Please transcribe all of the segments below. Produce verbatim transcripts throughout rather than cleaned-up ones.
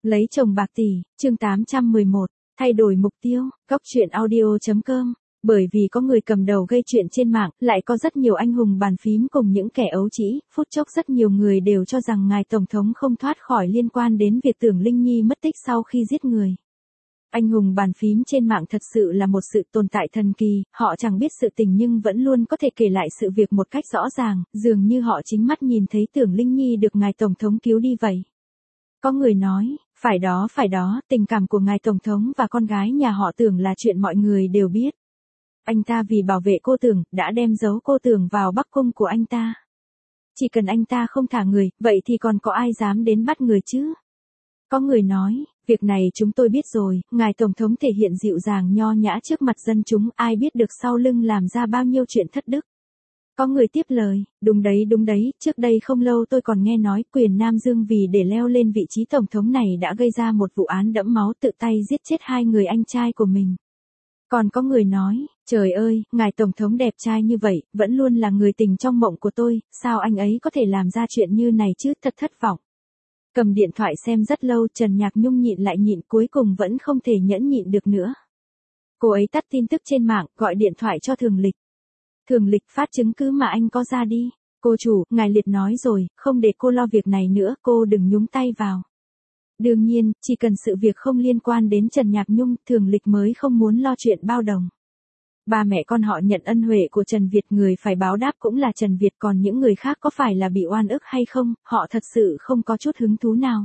Lấy chồng bạc tỷ, chương tám trăm mười một, thay đổi mục tiêu, góc truyện audio.com. Bởi vì có người cầm đầu gây chuyện trên mạng, lại có rất nhiều anh hùng bàn phím cùng những kẻ ấu trĩ, phút chốc rất nhiều người đều cho rằng ngài Tổng thống không thoát khỏi liên quan đến việc Tưởng Linh Nhi mất tích sau khi giết người. Anh hùng bàn phím trên mạng thật sự là một sự tồn tại thần kỳ, họ chẳng biết sự tình nhưng vẫn luôn có thể kể lại sự việc một cách rõ ràng, dường như họ chính mắt nhìn thấy Tưởng Linh Nhi được ngài Tổng thống cứu đi vậy. Có người nói, phải đó phải đó, tình cảm của ngài Tổng thống và con gái nhà họ Tưởng là chuyện mọi người đều biết. Anh ta vì bảo vệ cô Tưởng, đã đem giấu cô Tưởng vào Bắc Cung của anh ta. Chỉ cần anh ta không thả người, vậy thì còn có ai dám đến bắt người chứ? Có người nói, việc này chúng tôi biết rồi, ngài Tổng thống thể hiện dịu dàng nho nhã trước mặt dân chúng, ai biết được sau lưng làm ra bao nhiêu chuyện thất đức. Có người tiếp lời, đúng đấy đúng đấy, trước đây không lâu tôi còn nghe nói Quyền Nam Dương vì để leo lên vị trí Tổng thống này đã gây ra một vụ án đẫm máu tự tay giết chết hai người anh trai của mình. Còn có người nói, trời ơi, ngài Tổng thống đẹp trai như vậy, vẫn luôn là người tình trong mộng của tôi, sao anh ấy có thể làm ra chuyện như này chứ, thật thất vọng. Cầm điện thoại xem rất lâu, Trần Nhạc Nhung nhịn lại nhịn, cuối cùng vẫn không thể nhẫn nhịn được nữa. Cô ấy tắt tin tức trên mạng, gọi điện thoại cho Thường Lịch. Thường Lịch, phát chứng cứ mà anh có ra đi. Cô chủ, ngài Liệt nói rồi, không để cô lo việc này nữa, cô đừng nhúng tay vào. Đương nhiên, chỉ cần sự việc không liên quan đến Trần Nhạc Nhung, Thường Lịch mới không muốn lo chuyện bao đồng. Ba mẹ con họ nhận ân huệ của Trần Việt, người phải báo đáp cũng là Trần Việt, còn những người khác có phải là bị oan ức hay không, họ thật sự không có chút hứng thú nào.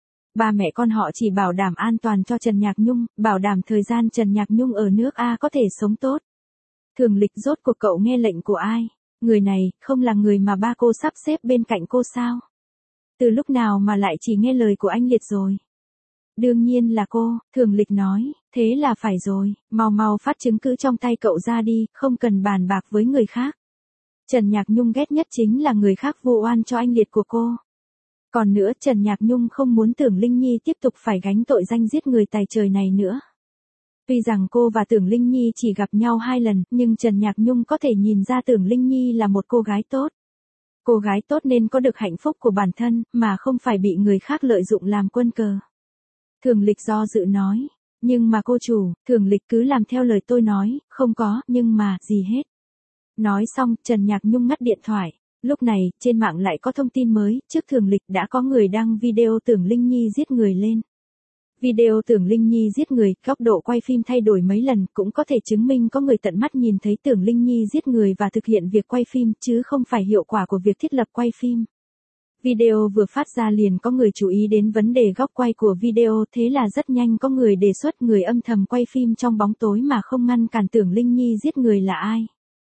Ba mẹ con họ chỉ bảo đảm an toàn cho Trần Nhạc Nhung, bảo đảm thời gian Trần Nhạc Nhung ở nước A có thể sống tốt. Thường Lịch, rốt cuộc cậu nghe lệnh của ai? Người này, không là người mà ba cô sắp xếp bên cạnh cô sao? Từ lúc nào mà lại chỉ nghe lời của anh Liệt rồi? Đương nhiên là cô, Thường Lịch nói, thế là phải rồi, mau mau phát chứng cứ trong tay cậu ra đi, không cần bàn bạc với người khác. Trần Nhạc Nhung ghét nhất chính là người khác vu oan cho anh Liệt của cô. Còn nữa, Trần Nhạc Nhung không muốn Tưởng Linh Nhi tiếp tục phải gánh tội danh giết người tày trời này nữa. Tuy rằng cô và Tưởng Linh Nhi chỉ gặp nhau hai lần, nhưng Trần Nhạc Nhung có thể nhìn ra Tưởng Linh Nhi là một cô gái tốt. Cô gái tốt nên có được hạnh phúc của bản thân, mà không phải bị người khác lợi dụng làm quân cờ. Thường Lịch do dự nói, nhưng mà cô chủ, Thường Lịch cứ làm theo lời tôi nói, không có, nhưng mà, gì hết. Nói xong, Trần Nhạc Nhung ngắt điện thoại. Lúc này, trên mạng lại có thông tin mới, trước Thường Lịch đã có người đăng video Tưởng Linh Nhi giết người lên. Video Tưởng Linh Nhi giết người, góc độ quay phim thay đổi mấy lần, cũng có thể chứng minh có người tận mắt nhìn thấy Tưởng Linh Nhi giết người và thực hiện việc quay phim, chứ không phải hiệu quả của việc thiết lập quay phim. Video vừa phát ra liền có người chú ý đến vấn đề góc quay của video, thế là rất nhanh có người đề xuất người âm thầm quay phim trong bóng tối mà không ngăn cản Tưởng Linh Nhi giết người là ai.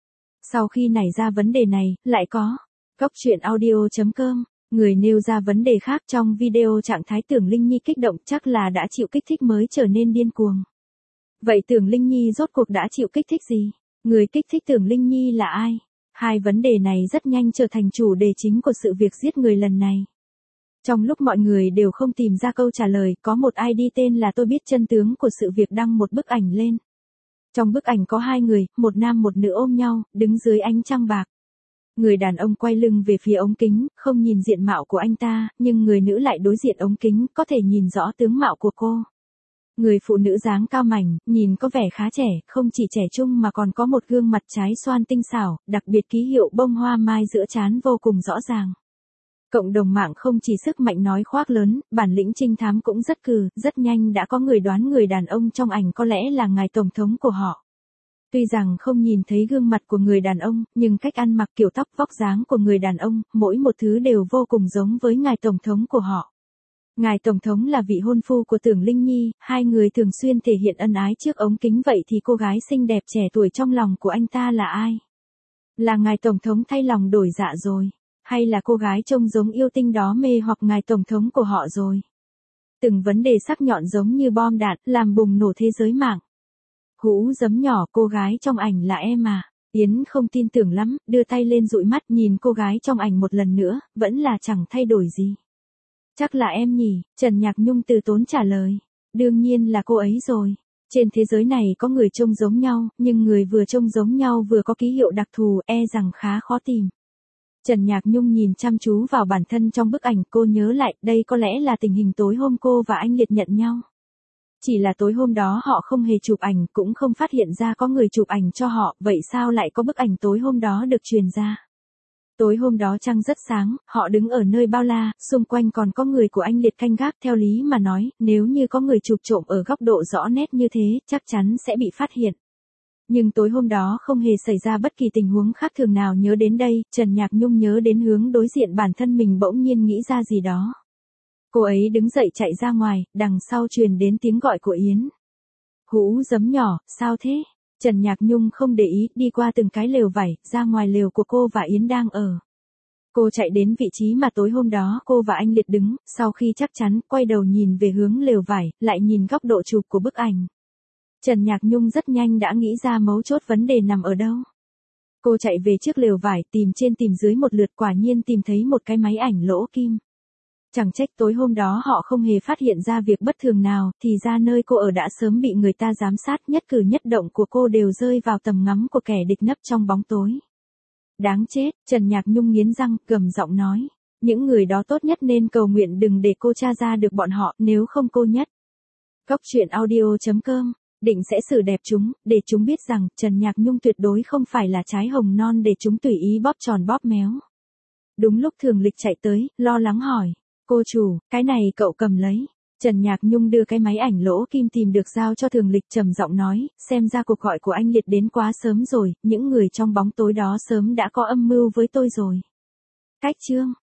Sau khi nảy ra vấn đề này, lại có góc truyện audio.com. Người nêu ra vấn đề khác trong video, trạng thái Tưởng Linh Nhi kích động chắc là đã chịu kích thích mới trở nên điên cuồng. Vậy Tưởng Linh Nhi rốt cuộc đã chịu kích thích gì? Người kích thích Tưởng Linh Nhi là ai? Hai vấn đề này rất nhanh trở thành chủ đề chính của sự việc giết người lần này. Trong lúc mọi người đều không tìm ra câu trả lời, có một i đê tên là Tôi Biết Chân Tướng của sự việc đăng một bức ảnh lên. Trong bức ảnh có hai người, một nam một nữ ôm nhau, đứng dưới ánh trăng bạc. Người đàn ông quay lưng về phía ống kính, không nhìn diện mạo của anh ta, nhưng người nữ lại đối diện ống kính, có thể nhìn rõ tướng mạo của cô. Người phụ nữ dáng cao mảnh, nhìn có vẻ khá trẻ, không chỉ trẻ trung mà còn có một gương mặt trái xoan tinh xảo, đặc biệt ký hiệu bông hoa mai giữa trán vô cùng rõ ràng. Cộng đồng mạng không chỉ sức mạnh nói khoác lớn, bản lĩnh trinh thám cũng rất cừ, rất nhanh đã có người đoán người đàn ông trong ảnh có lẽ là ngài Tổng thống của họ. Tuy rằng không nhìn thấy gương mặt của người đàn ông, nhưng cách ăn mặc, kiểu tóc, vóc dáng của người đàn ông, mỗi một thứ đều vô cùng giống với ngài Tổng thống của họ. Ngài Tổng thống là vị hôn phu của Tưởng Linh Nhi, hai người thường xuyên thể hiện ân ái trước ống kính, vậy thì cô gái xinh đẹp trẻ tuổi trong lòng của anh ta là ai? Là ngài Tổng thống thay lòng đổi dạ rồi? Hay là cô gái trông giống yêu tinh đó mê hoặc ngài Tổng thống của họ rồi? Từng vấn đề sắc nhọn giống như bom đạn, làm bùng nổ thế giới mạng. Hũ giấm nhỏ, cô gái trong ảnh là em à? Yến không tin tưởng lắm, đưa tay lên dụi mắt nhìn cô gái trong ảnh một lần nữa, vẫn là chẳng thay đổi gì. Chắc là em nhỉ, Trần Nhạc Nhung từ tốn trả lời. Đương nhiên là cô ấy rồi. Trên thế giới này có người trông giống nhau, nhưng người vừa trông giống nhau vừa có ký hiệu đặc thù, e rằng khá khó tìm. Trần Nhạc Nhung nhìn chăm chú vào bản thân trong bức ảnh, cô nhớ lại, đây có lẽ là tình hình tối hôm cô và anh Liệt nhận nhau. Chỉ là tối hôm đó họ không hề chụp ảnh, cũng không phát hiện ra có người chụp ảnh cho họ, vậy sao lại có bức ảnh tối hôm đó được truyền ra? Tối hôm đó trăng rất sáng, họ đứng ở nơi bao la, xung quanh còn có người của anh Liệt canh gác, theo lý mà nói, nếu như có người chụp trộm ở góc độ rõ nét như thế, chắc chắn sẽ bị phát hiện. Nhưng tối hôm đó không hề xảy ra bất kỳ tình huống khác thường nào. Nhớ đến đây, Trần Nhạc Nhung nhớ đến hướng đối diện bản thân mình, bỗng nhiên nghĩ ra gì đó. Cô ấy đứng dậy chạy ra ngoài, đằng sau truyền đến tiếng gọi của Yến. Hũ giấm nhỏ, sao thế? Trần Nhạc Nhung không để ý, đi qua từng cái lều vải, ra ngoài lều của cô và Yến đang ở. Cô chạy đến vị trí mà tối hôm đó cô và anh Liệt đứng, sau khi chắc chắn, quay đầu nhìn về hướng lều vải, lại nhìn góc độ chụp của bức ảnh. Trần Nhạc Nhung rất nhanh đã nghĩ ra mấu chốt vấn đề nằm ở đâu. Cô chạy về trước lều vải, tìm trên tìm dưới một lượt, quả nhiên tìm thấy một cái máy ảnh lỗ kim. Chẳng trách tối hôm đó họ không hề phát hiện ra việc bất thường nào, thì ra nơi cô ở đã sớm bị người ta giám sát, nhất cử nhất động của cô đều rơi vào tầm ngắm của kẻ địch nấp trong bóng tối. Đáng chết, Trần Nhạc Nhung nghiến răng, gầm giọng nói. Những người đó tốt nhất nên cầu nguyện đừng để cô tra ra được bọn họ, nếu không cô nhất. Góc truyện audio chấm com định sẽ xử đẹp chúng, để chúng biết rằng, Trần Nhạc Nhung tuyệt đối không phải là trái hồng non để chúng tùy ý bóp tròn bóp méo. Đúng lúc Thường Lịch chạy tới, lo lắng hỏi. Cô chủ, cái này cậu cầm lấy. Trần Nhạc Nhung đưa cái máy ảnh lỗ kim tìm được giao cho Thường Lịch, trầm giọng nói, xem ra cuộc gọi của anh Liệt đến quá sớm rồi, những người trong bóng tối đó sớm đã có âm mưu với tôi rồi. Cách chương